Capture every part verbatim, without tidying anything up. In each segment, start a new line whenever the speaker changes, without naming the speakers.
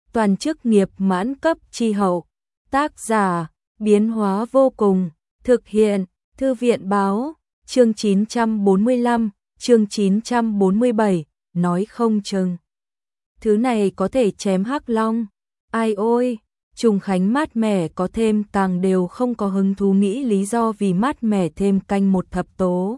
toàn chức nghiệp mãn cấp chi hậu. Tác giả, biến hóa vô cùng, thực hiện, Thư viện báo, chương chín trăm bốn mươi lăm, chương chín trăm bốn mươi bảy, nói không chừng. Thứ này có thể chém hắc long. Ai ôi, Trùng Khánh mát mẻ có thêm càng đều không có hứng thú nghĩ lý do vì mát mẻ thêm canh một thập tố.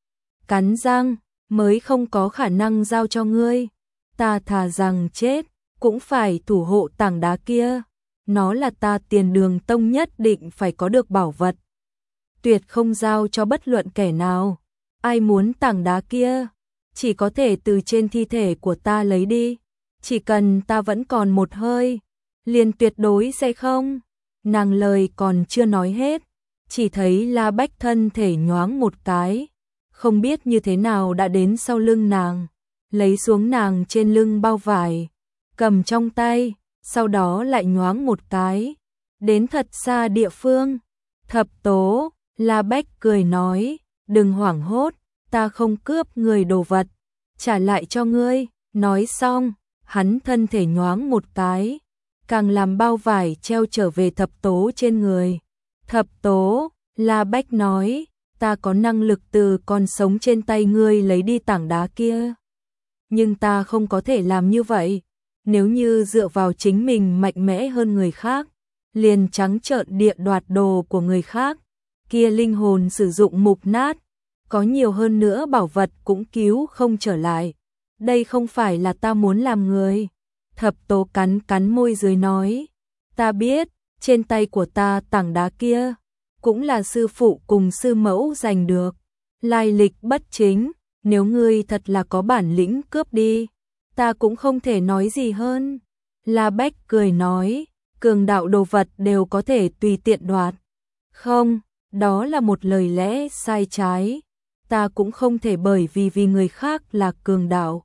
Cắn răng, mới không có khả năng giao cho ngươi. Ta thà rằng chết, cũng phải thủ hộ tảng đá kia. Nó là ta Tiền Đường Tông nhất định phải có được bảo vật. Tuyệt không giao cho bất luận kẻ nào. Ai muốn tảng đá kia, chỉ có thể từ trên thi thể của ta lấy đi. Chỉ cần ta vẫn còn một hơi, liền tuyệt đối sẽ không. Nàng lời còn chưa nói hết, chỉ thấy La Bách thân thể nhoáng một cái, không biết như thế nào đã đến sau lưng nàng, lấy xuống nàng trên lưng bao vải, cầm trong tay, sau đó lại nhoáng một cái, đến thật xa địa phương. Thập tố, La Bách cười nói, đừng hoảng hốt, ta không cướp người đồ vật, trả lại cho ngươi. Nói xong, hắn thân thể nhoáng một cái, càng làm bao vải treo trở về thập tố trên người. Thập tố, La Bách nói, ta có năng lực từ con sống trên tay ngươi lấy đi tảng đá kia. Nhưng ta không có thể làm như vậy. Nếu như dựa vào chính mình mạnh mẽ hơn người khác, liền trắng trợn địa đoạt đồ của người khác, kia linh hồn sử dụng mục nát, có nhiều hơn nữa bảo vật cũng cứu không trở lại. Đây không phải là ta muốn làm người. Thập tố cắn cắn môi dưới nói, ta biết, trên tay của ta tảng đá kia, cũng là sư phụ cùng sư mẫu giành được. Lai lịch bất chính, nếu ngươi thật là có bản lĩnh cướp đi, ta cũng không thể nói gì hơn. La Bách cười nói, cường đạo đồ vật đều có thể tùy tiện đoạt. Không, đó là một lời lẽ sai trái. Ta cũng không thể bởi vì vì người khác là cường đạo,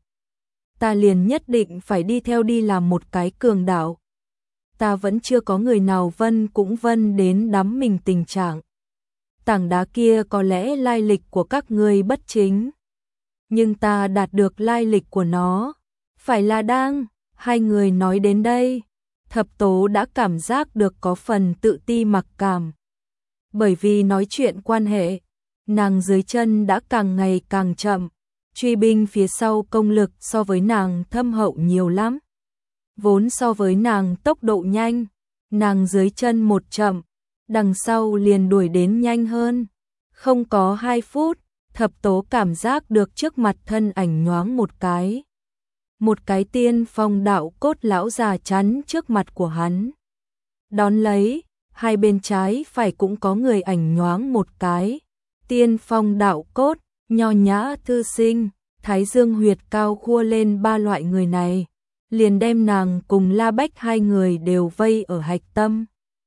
ta liền nhất định phải đi theo đi làm một cái cường đạo. Ta vẫn chưa có người nào vân cũng vân đến đắm mình tình trạng. Tảng đá kia có lẽ lai lịch của các ngươi bất chính, nhưng ta đạt được lai lịch của nó, phải là đang. Hai người nói đến đây, thập tố đã cảm giác được có phần tự ti mặc cảm. Bởi vì nói chuyện quan hệ, nàng dưới chân đã càng ngày càng chậm. Truy binh phía sau công lực so với nàng thâm hậu nhiều lắm. Vốn so với nàng tốc độ nhanh, nàng dưới chân một chậm, đằng sau liền đuổi đến nhanh hơn. Không có hai phút, thập tố cảm giác được trước mặt thân ảnh nhoáng một cái. Một cái tiên phong đạo cốt lão già chắn trước mặt của hắn. Đón lấy, hai bên trái phải cũng có người ảnh nhoáng một cái. Tiên phong đạo cốt, nho nhã thư sinh, thái dương huyệt cao khua lên ba loại người này, liền đem nàng cùng La Bách hai người đều vây ở hạch tâm.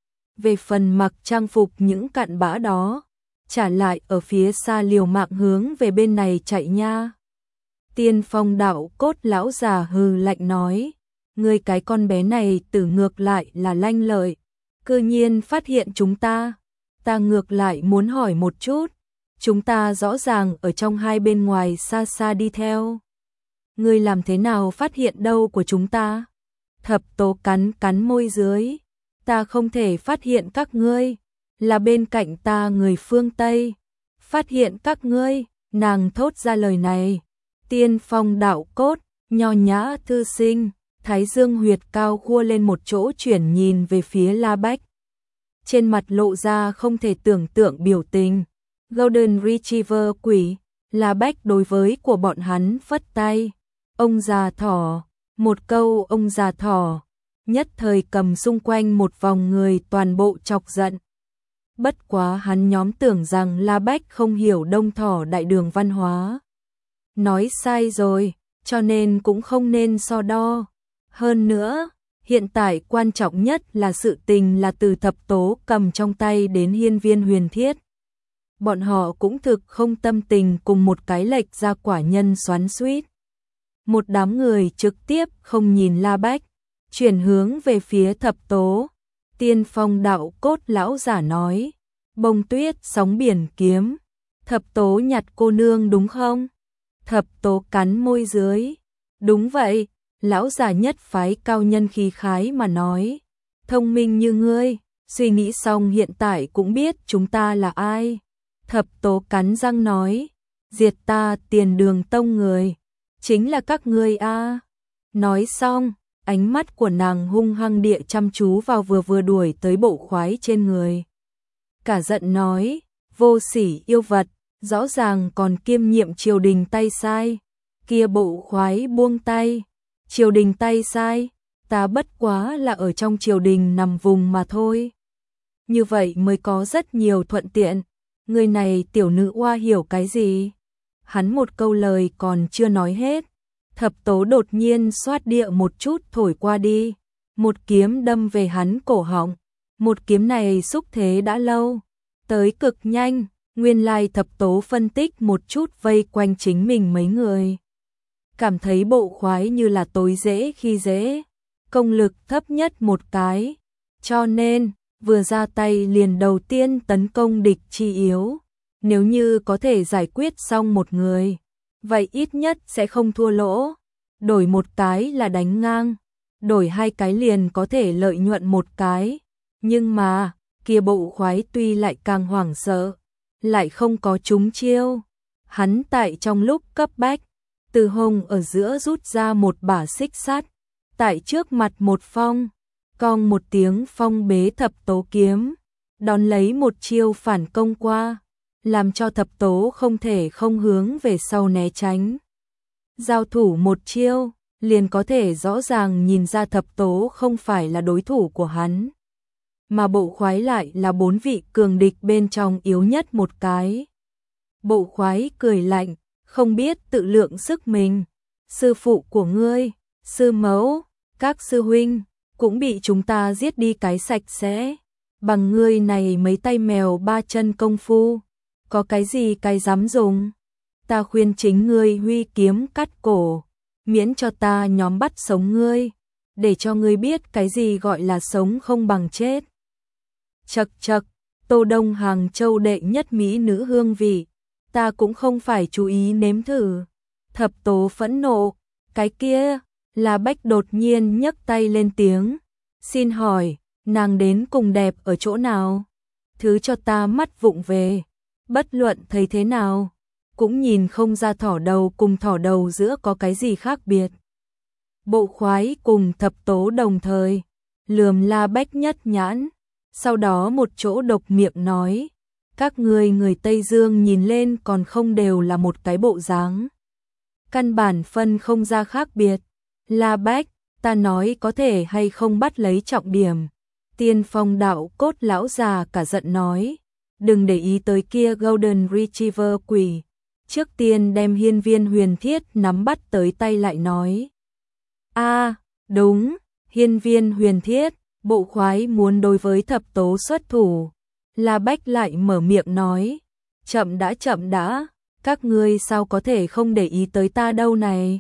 Về phần mặc trang phục những cặn bã đó, trả lại ở phía xa liều mạng hướng về bên này chạy nha. Tiên phong đạo cốt lão già hừ lạnh nói, ngươi cái con bé này tử ngược lại là lanh lợi, cư nhiên phát hiện chúng ta. Ta ngược lại muốn hỏi một chút, chúng ta rõ ràng ở trong hai bên ngoài xa xa đi theo, ngươi làm thế nào phát hiện đâu của chúng ta? Thập tố cắn cắn môi dưới, ta không thể phát hiện các ngươi, là bên cạnh ta người phương Tây phát hiện các ngươi. Nàng thốt ra lời này. Tiên phong đạo cốt, nho nhã thư sinh, thái dương huyệt cao khua lên một chỗ chuyển nhìn về phía La Bách, trên mặt lộ ra không thể tưởng tượng biểu tình. Golden Retriever quỷ, La Bách đối với của bọn hắn phất tay. Ông già thỏ, một câu ông già thỏ, nhất thời cầm xung quanh một vòng người toàn bộ chọc giận. Bất quá hắn nhóm tưởng rằng La Bách không hiểu đông thỏ đại đường văn hóa. Nói sai rồi, cho nên cũng không nên so đo. Hơn nữa, hiện tại quan trọng nhất là sự tình là từ thập tố cầm trong tay đến hiên viên huyền thiết. Bọn họ cũng thực không tâm tình cùng một cái lệch ra quả nhân xoắn xuýt. Một đám người trực tiếp không nhìn La Bách, chuyển hướng về phía thập tố. Tiên phong đạo cốt lão giả nói, bông tuyết sóng biển kiếm, thập tố nhặt cô nương đúng không? Thập tố cắn môi dưới, đúng vậy. Lão già nhất phái cao nhân khí khái mà nói, thông minh như ngươi, suy nghĩ xong hiện tại cũng biết chúng ta là ai. Thập tố cắn răng nói, diệt ta Tiền Đường tông người, chính là các ngươi a. Nói xong, ánh mắt của nàng hung hăng địa chăm chú vào vừa vừa đuổi tới bộ khoái trên người. Cả giận nói, vô sỉ yêu vật, rõ ràng còn kiêm nhiệm triều đình tay sai. Kia bộ khoái buông tay, triều đình tay sai, ta bất quá là ở trong triều đình nằm vùng mà thôi. Như vậy mới có rất nhiều thuận tiện, người này tiểu nữ oa hiểu cái gì? Hắn một câu lời còn chưa nói hết, thập tố đột nhiên xoát địa một chút thổi qua đi, một kiếm đâm về hắn cổ họng. Một kiếm này xúc thế đã lâu, tới cực nhanh, nguyên lai thập tố phân tích một chút vây quanh chính mình mấy người. Cảm thấy bộ khoái như là tối dễ khi dễ, công lực thấp nhất một cái, cho nên vừa ra tay liền đầu tiên tấn công địch chi yếu. Nếu như có thể giải quyết xong một người, vậy ít nhất sẽ không thua lỗ. Đổi một cái là đánh ngang, đổi hai cái liền có thể lợi nhuận một cái. Nhưng mà, kia bộ khoái tuy lại càng hoảng sợ, lại không có trúng chiêu. Hắn tại trong lúc cấp bách, từ hông ở giữa rút ra một bả xích sắt, tại trước mặt một phong, cong một tiếng phong bế thập tố kiếm, đón lấy một chiêu phản công qua, làm cho thập tố không thể không hướng về sau né tránh. Giao thủ một chiêu, liền có thể rõ ràng nhìn ra thập tố không phải là đối thủ của hắn. Mà bộ khoái lại là bốn vị cường địch bên trong yếu nhất một cái. Bộ khoái cười lạnh, không biết tự lượng sức mình. Sư phụ của ngươi, sư mẫu, các sư huynh, cũng bị chúng ta giết đi cái sạch sẽ. Bằng ngươi này mấy tay mèo ba chân công phu, có cái gì cái dám dùng. Ta khuyên chính ngươi huy kiếm cắt cổ, miễn cho ta nhóm bắt sống ngươi, để cho ngươi biết cái gì gọi là sống không bằng chết. Chậc chậc, Tô Đông Hàng Châu đệ nhất mỹ nữ hương vị, ta cũng không phải chú ý nếm thử. Thập tố phẫn nộ, cái kia, là Bách đột nhiên nhấc tay lên tiếng. Xin hỏi, nàng đến cùng đẹp ở chỗ nào? Thứ cho ta mắt vụng về, bất luận thấy thế nào, cũng nhìn không ra thỏ đầu cùng thỏ đầu giữa có cái gì khác biệt. Bộ khoái cùng thập tố đồng thời, lườm La Bách nhất nhãn, sau đó một chỗ độc miệng nói, các ngươi người Tây Dương nhìn lên còn không đều là một cái bộ dáng. Căn bản phân không ra khác biệt. La Bách, ta nói có thể hay không bắt lấy trọng điểm. Tiên Phong đạo cốt lão già cả giận nói, đừng để ý tới kia Golden Retriever quỷ. Trước tiên đem hiên viên huyền thiết nắm bắt tới tay lại nói. A, đúng, hiên viên huyền thiết, bộ khoái muốn đối với thập tố xuất thủ. La Bách lại mở miệng nói, chậm đã chậm đã, các ngươi sao có thể không để ý tới ta đâu này.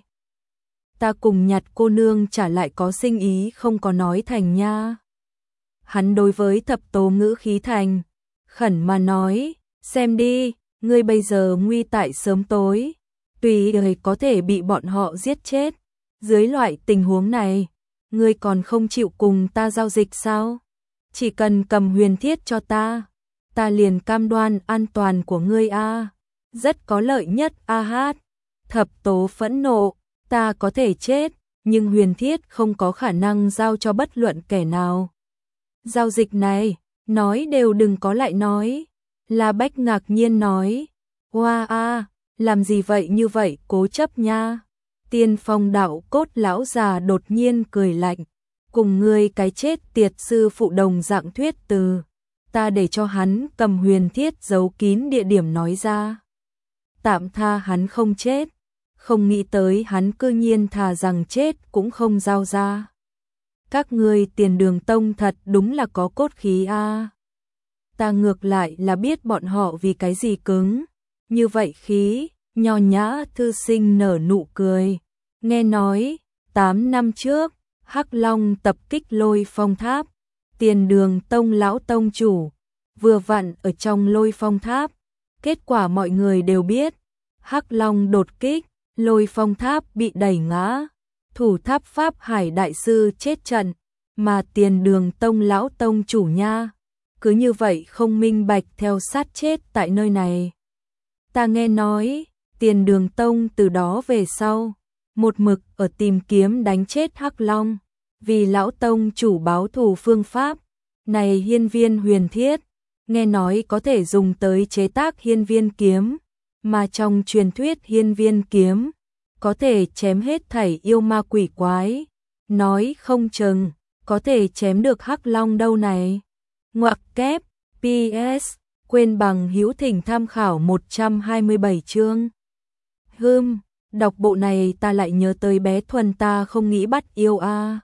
Ta cùng Nhặt cô nương trả lại có sinh ý không có nói thành nha. Hắn đối với thập tố ngữ khí thành, khẩn mà nói, xem đi, ngươi bây giờ nguy tại sớm tối, tùy đời có thể bị bọn họ giết chết. Dưới loại tình huống này, ngươi còn không chịu cùng ta giao dịch sao? Chỉ cần cầm huyền thiết cho ta, ta liền cam đoan an toàn của ngươi a. Rất có lợi nhất a hát. Thập tố phẫn nộ, ta có thể chết, nhưng huyền thiết không có khả năng giao cho bất luận kẻ nào. Giao dịch này, nói đều đừng có lại nói. La Bách ngạc nhiên nói, hoa a, làm gì vậy như vậy cố chấp nha. Tiên Phong đạo cốt lão già đột nhiên cười lạnh, cùng ngươi cái chết tiệt sư phụ đồng dạng thuyết từ, ta để cho hắn cầm huyền thiết giấu kín địa điểm nói ra. Tạm tha hắn không chết, không nghĩ tới hắn cư nhiên thà rằng chết cũng không giao ra. Các ngươi Tiền Đường tông thật đúng là có cốt khí a. Ta ngược lại là biết bọn họ vì cái gì cứng, như vậy khí. Nho nhã thư sinh nở nụ cười, nghe nói, tám năm trước, Hắc Long tập kích Lôi Phong Tháp, Tiền Đường tông lão tông chủ, vừa vặn ở trong Lôi Phong Tháp, kết quả mọi người đều biết, Hắc Long đột kích, Lôi Phong Tháp bị đẩy ngã, thủ tháp Pháp Hải đại sư chết trận, mà Tiền Đường Tông lão tông chủ nha, cứ như vậy không minh bạch theo sát chết tại nơi này. Ta nghe nói, Tiền Đường Tông từ đó về sau, một mực ở tìm kiếm đánh chết Hắc Long, vì lão tông chủ báo thù phương pháp, này hiên viên huyền thiết, nghe nói có thể dùng tới chế tác hiên viên kiếm, mà trong truyền thuyết hiên viên kiếm, có thể chém hết thảy yêu ma quỷ quái, nói không chừng, có thể chém được Hắc Long đâu này. Ngoặc kép, pê ét, quên bằng hữu thỉnh tham khảo một trăm hai mươi bảy chương. Hưm, đọc bộ này ta lại nhớ tới bé Thuần ta không nghĩ bắt yêu a.